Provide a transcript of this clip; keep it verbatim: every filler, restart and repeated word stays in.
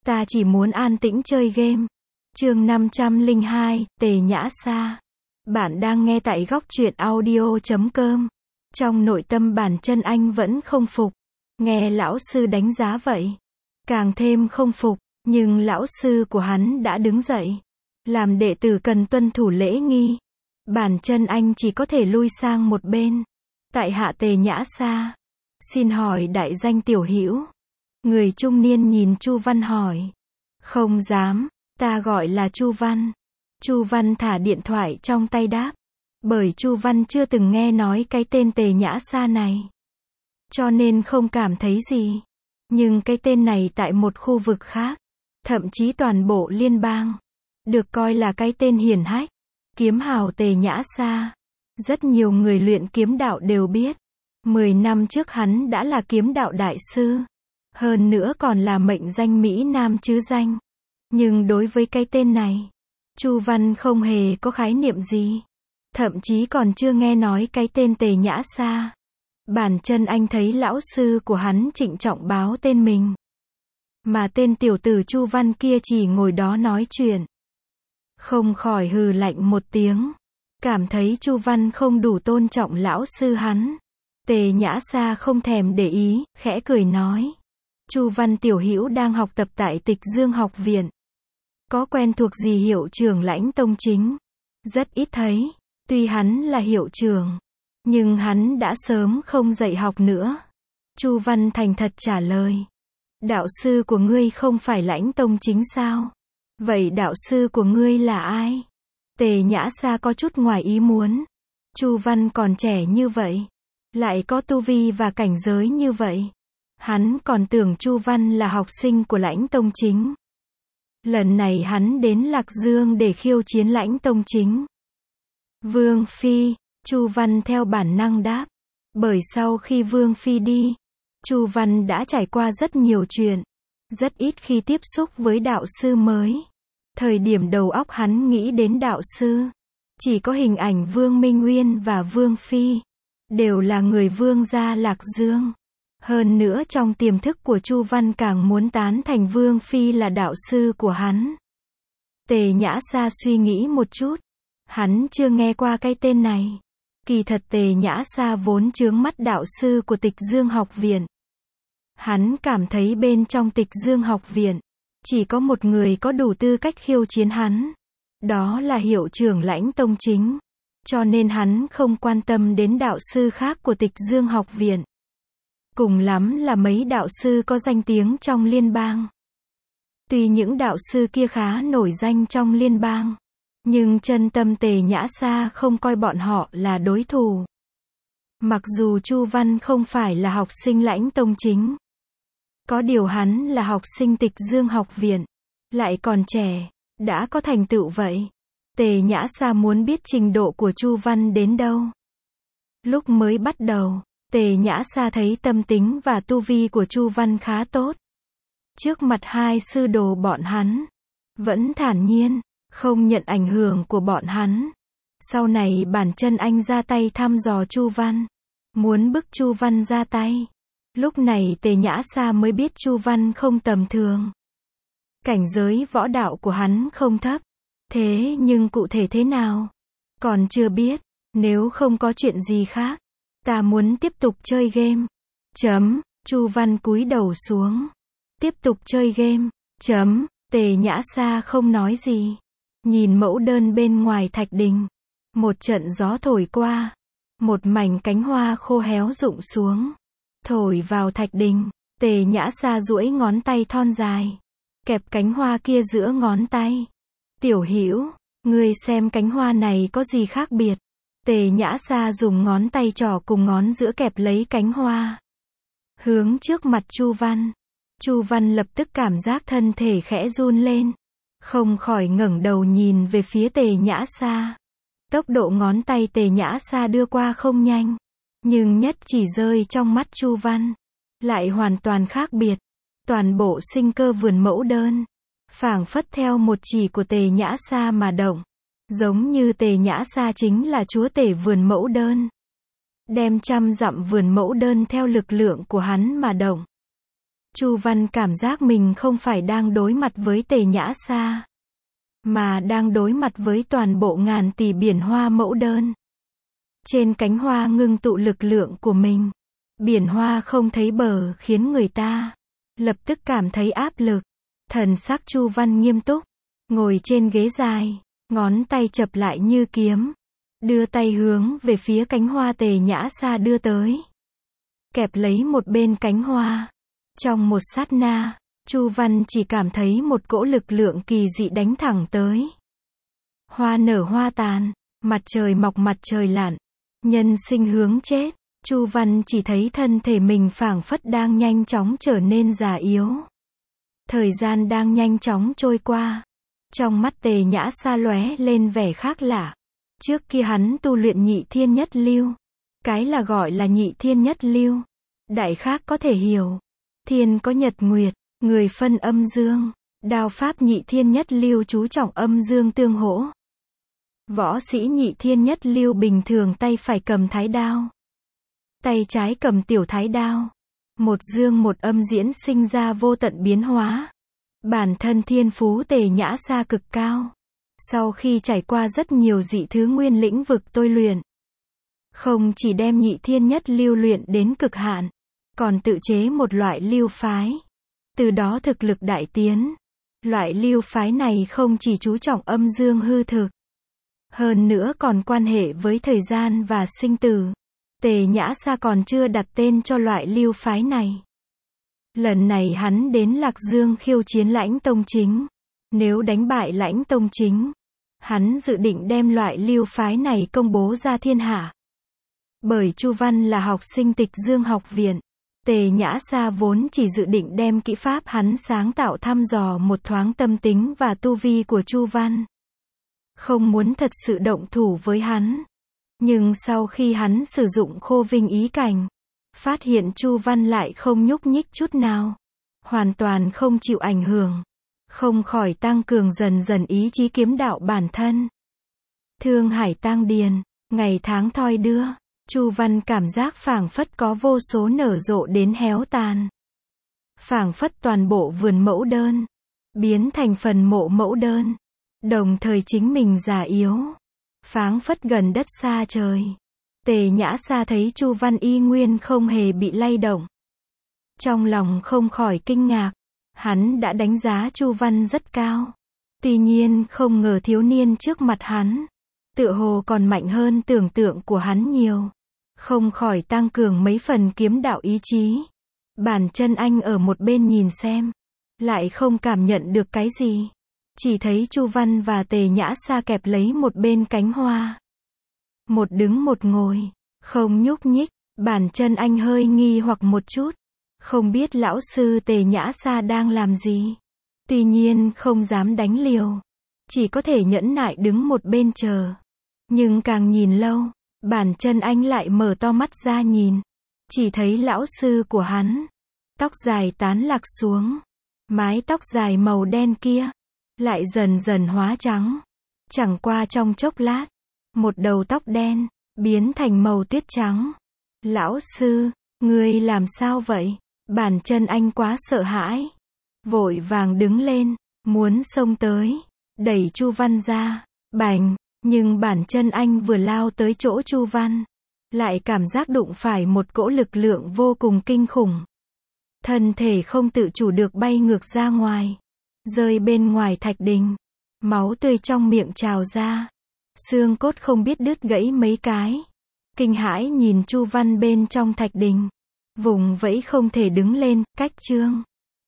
Ta chỉ muốn an tĩnh chơi game. Chương năm trăm lẻ hai, Tề Nhã Sa. Bạn đang nghe tại góc truyện audio chấm com. Trong nội tâm Bản Chân Anh vẫn không phục. Nghe lão sư đánh giá vậy, càng thêm không phục, nhưng lão sư của hắn đã đứng dậy. Làm đệ tử cần tuân thủ lễ nghi. Bản Chân Anh chỉ có thể lui sang một bên. Tại hạ Tề Nhã Sa. Xin hỏi đại danh tiểu hữu. Người trung niên nhìn Chu Văn hỏi. Không dám, ta gọi là Chu Văn. Chu Văn thả điện thoại trong tay đáp. Bởi Chu Văn chưa từng nghe nói cái tên Tề Nhã Sa này, cho nên không cảm thấy gì. Nhưng cái tên này tại một khu vực khác, thậm chí toàn bộ liên bang, được coi là cái tên hiển hách. Kiếm hào Tề Nhã Sa. Rất nhiều người luyện kiếm đạo đều biết. Mười năm trước hắn đã là kiếm đạo đại sư. Hơn nữa còn là mệnh danh Mỹ Nam chứ danh. Nhưng đối với cái tên này, Chu Văn không hề có khái niệm gì. Thậm chí còn chưa nghe nói cái tên Tề Nhã Sa. Bản Chân Anh thấy lão sư của hắn trịnh trọng báo tên mình, mà tên tiểu tử Chu Văn kia chỉ ngồi đó nói chuyện, không khỏi hừ lạnh một tiếng. Cảm thấy Chu Văn không đủ tôn trọng lão sư hắn. Tề Nhã Sa không thèm để ý, khẽ cười nói. Chu Văn tiểu hữu đang học tập tại Tịch Dương học viện. Có quen thuộc gì hiệu trưởng Lãnh Tông Chính? Rất ít thấy. Tuy hắn là hiệu trưởng, nhưng hắn đã sớm không dạy học nữa. Chu Văn thành thật trả lời. Đạo sư của ngươi không phải Lãnh Tông Chính sao? Vậy đạo sư của ngươi là ai? Tề Nhã Sa có chút ngoài ý muốn. Chu Văn còn trẻ như vậy, lại có tu vi và cảnh giới như vậy. Hắn còn tưởng Chu Văn là học sinh của Lãnh Tông Chính. Lần này hắn đến Lạc Dương để khiêu chiến Lãnh Tông Chính. Vương Phi, Chu Văn theo bản năng đáp. Bởi sau khi Vương Phi đi, Chu Văn đã trải qua rất nhiều chuyện. Rất ít khi tiếp xúc với đạo sư mới. Thời điểm đầu óc hắn nghĩ đến đạo sư, chỉ có hình ảnh Vương Minh Uyên và Vương Phi. Đều là người Vương gia Lạc Dương. Hơn nữa trong tiềm thức của Chu Văn càng muốn tán thành Vương Phi là đạo sư của hắn. Tề Nhã Sa suy nghĩ một chút. Hắn chưa nghe qua cái tên này. Kỳ thật Tề Nhã Sa vốn chướng mắt đạo sư của Tịch Dương học viện. Hắn cảm thấy bên trong Tịch Dương học viện, chỉ có một người có đủ tư cách khiêu chiến hắn. Đó là hiệu trưởng Lãnh Tông Chính. Cho nên hắn không quan tâm đến đạo sư khác của Tịch Dương học viện. Cùng lắm là mấy đạo sư có danh tiếng trong liên bang. Tuy những đạo sư kia khá nổi danh trong liên bang, nhưng chân tâm Tề Nhã Sa không coi bọn họ là đối thủ. Mặc dù Chu Văn không phải là học sinh Lãnh Tông Chính, có điều hắn là học sinh Tịch Dương học viện, lại còn trẻ, đã có thành tựu vậy. Tề Nhã Sa muốn biết trình độ của Chu Văn đến đâu. Lúc mới bắt đầu, Tề Nhã Sa thấy tâm tính và tu vi của Chu Văn khá tốt. Trước mặt hai sư đồ bọn hắn, vẫn thản nhiên, không nhận ảnh hưởng của bọn hắn. Sau này Bản Chân Anh ra tay thăm dò Chu Văn, muốn bức Chu Văn ra tay. Lúc này Tề Nhã Sa mới biết Chu Văn không tầm thường. Cảnh giới võ đạo của hắn không thấp. Thế nhưng cụ thể thế nào? Còn chưa biết. Nếu không có chuyện gì khác, ta muốn tiếp tục chơi game. Chấm. Chu Văn cúi đầu xuống. Tiếp tục chơi game. Chấm. Tề Nhã Sa không nói gì. Nhìn mẫu đơn bên ngoài thạch đình. Một trận gió thổi qua. Một mảnh cánh hoa khô héo rụng xuống. Thổi vào thạch đình. Tề Nhã Sa duỗi ngón tay thon dài, kẹp cánh hoa kia giữa ngón tay. Tiểu hữu, ngươi xem cánh hoa này có gì khác biệt? Tề Nhã Sa dùng ngón tay trỏ cùng ngón giữa kẹp lấy cánh hoa, hướng trước mặt Chu Văn. Chu Văn lập tức cảm giác thân thể khẽ run lên, không khỏi ngẩng đầu nhìn về phía Tề Nhã Sa. Tốc độ ngón tay Tề Nhã Sa đưa qua không nhanh, nhưng nhất chỉ rơi trong mắt Chu Văn, lại hoàn toàn khác biệt. Toàn bộ sinh cơ vườn mẫu đơn, phảng phất theo một chỉ của Tề Nhã Sa mà động. Giống như Tề Nhã Sa chính là chúa tể vườn mẫu đơn. Đem trăm dặm vườn mẫu đơn theo lực lượng của hắn mà động. Chu Văn cảm giác mình không phải đang đối mặt với Tề Nhã Sa, mà đang đối mặt với toàn bộ ngàn tỷ biển hoa mẫu đơn. Trên cánh hoa ngưng tụ lực lượng của mình. Biển hoa không thấy bờ khiến người ta lập tức cảm thấy áp lực. Thần sắc Chu Văn nghiêm túc, ngồi trên ghế dài, ngón tay chập lại như kiếm, đưa tay hướng về phía cánh hoa Tề Nhã Sa đưa tới. Kẹp lấy một bên cánh hoa. Trong một sát na, Chu Văn chỉ cảm thấy một cỗ lực lượng kỳ dị đánh thẳng tới. Hoa nở hoa tàn, mặt trời mọc mặt trời lặn, nhân sinh hướng chết. Chu Văn chỉ thấy thân thể mình phảng phất đang nhanh chóng trở nên già yếu. Thời gian đang nhanh chóng trôi qua. Trong mắt Tề Nhã Sa lóe lên vẻ khác lạ. Trước kia hắn tu luyện nhị thiên nhất lưu. Cái là gọi là nhị thiên nhất lưu. Đại khác có thể hiểu. Thiên có nhật nguyệt, người phân âm dương. Đao pháp nhị thiên nhất lưu chú trọng âm dương tương hỗ. Võ sĩ nhị thiên nhất lưu bình thường tay phải cầm thái đao, tay trái cầm tiểu thái đao. Một dương một âm diễn sinh ra vô tận biến hóa. Bản thân thiên phú Tề Nhã Sa cực cao. Sau khi trải qua rất nhiều dị thứ nguyên lĩnh vực tôi luyện, không chỉ đem nhị thiên nhất lưu luyện đến cực hạn, còn tự chế một loại lưu phái. Từ đó thực lực đại tiến. Loại lưu phái này không chỉ chú trọng âm dương hư thực, hơn nữa còn quan hệ với thời gian và sinh tử. Tề Nhã Sa còn chưa đặt tên cho loại lưu phái này. Lần này hắn đến Lạc Dương khiêu chiến Lãnh Tông Chính. Nếu đánh bại Lãnh Tông Chính, hắn dự định đem loại lưu phái này công bố ra thiên hạ. Bởi Chu Văn là học sinh Tịch Dương học viện, Tề Nhã Sa vốn chỉ dự định đem kỹ pháp hắn sáng tạo thăm dò một thoáng tâm tính và tu vi của Chu Văn. Không muốn thật sự động thủ với hắn. Nhưng sau khi hắn sử dụng Khô Vinh ý cảnh, phát hiện Chu Văn lại không nhúc nhích chút nào, hoàn toàn không chịu ảnh hưởng, không khỏi tăng cường dần dần ý chí kiếm đạo bản thân. Thương Hải tang điền, ngày tháng thoi đưa, Chu Văn cảm giác phảng phất có vô số nở rộ đến héo tàn. Phảng phất toàn bộ vườn mẫu đơn biến thành phần mộ mẫu đơn, đồng thời chính mình già yếu, phảng phất gần đất xa trời. Tề Nhã Sa thấy Chu Văn y nguyên không hề bị lay động, trong lòng không khỏi kinh ngạc. Hắn đã đánh giá Chu Văn rất cao, tuy nhiên không ngờ thiếu niên trước mặt hắn tựa hồ còn mạnh hơn tưởng tượng của hắn nhiều, không khỏi tăng cường mấy phần kiếm đạo ý chí. Bản chân anh ở một bên nhìn xem, lại không cảm nhận được cái gì, chỉ thấy Chu Văn và Tề Nhã Sa kẹp lấy một bên cánh hoa, một đứng một ngồi, không nhúc nhích. Bản chân anh hơi nghi hoặc một chút, không biết lão sư Tề Nhã Sa đang làm gì. Tuy nhiên không dám đánh liều, chỉ có thể nhẫn nại đứng một bên chờ. Nhưng càng nhìn lâu, bản chân anh lại mở to mắt ra nhìn, chỉ thấy lão sư của hắn, tóc dài tán lạc xuống, mái tóc dài màu đen kia lại dần dần hóa trắng. Chẳng qua trong chốc lát, một đầu tóc đen biến thành màu tuyết trắng. Lão sư, ngươi làm sao vậy? Bản chân anh quá sợ hãi, vội vàng đứng lên, muốn xông tới, đẩy Chu Văn ra. Bành, nhưng bản chân anh vừa lao tới chỗ Chu Văn, lại cảm giác đụng phải một cỗ lực lượng vô cùng kinh khủng. Thân thể không tự chủ được bay ngược ra ngoài, rơi bên ngoài thạch đình, máu tươi trong miệng trào ra, xương cốt không biết đứt gãy mấy cái. Kinh hãi nhìn Chu Văn bên trong thạch đình, vùng vẫy không thể đứng lên. Cách chương